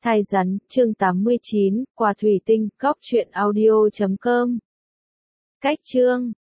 Thai rắn, chương 89, quà thủy tinh, góc truyện audio.com. Cách chương